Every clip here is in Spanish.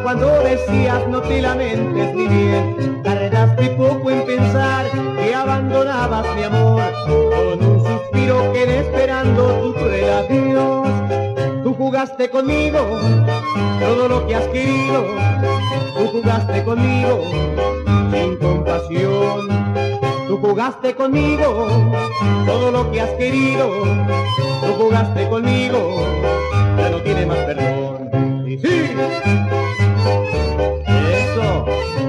cuando decías no te lamentes ni bien. Tardaste poco en pensar que abandonabas mi amor. Con un suspiro quedé esperando tu cruel adiós. Tú jugaste conmigo todo lo que has querido. Tú jugaste conmigo sin compasión. Tú jugaste conmigo todo lo que has querido. Tú jugaste conmigo, ya no tiene más perdón. Y sí, eso.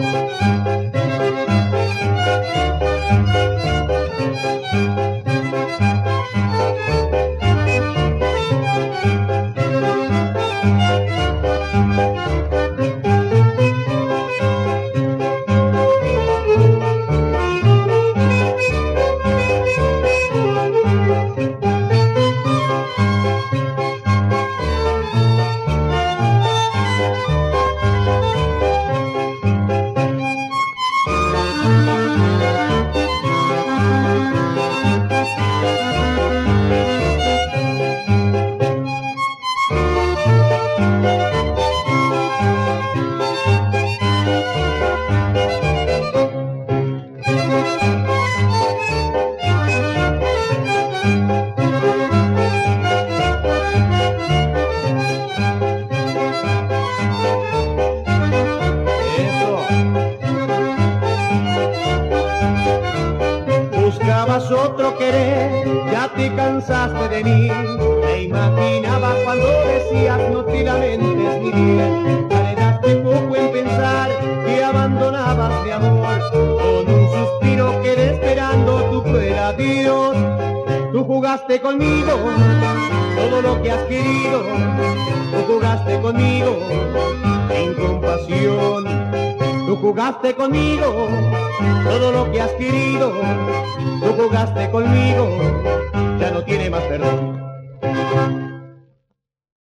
Buscabas otro querer, ya te cansaste de mí. Me imaginaba cuando decías no te lamentes ni bien. Tardaste poco en pensar que abandonabas mi amor. Con un suspiro quedé esperando tu cruel adiós. Tú jugaste conmigo todo lo que has querido. Tú jugaste conmigo sin compasión. Tú jugaste conmigo todo lo que has querido. Tú jugaste conmigo, ya no tiene más perdón.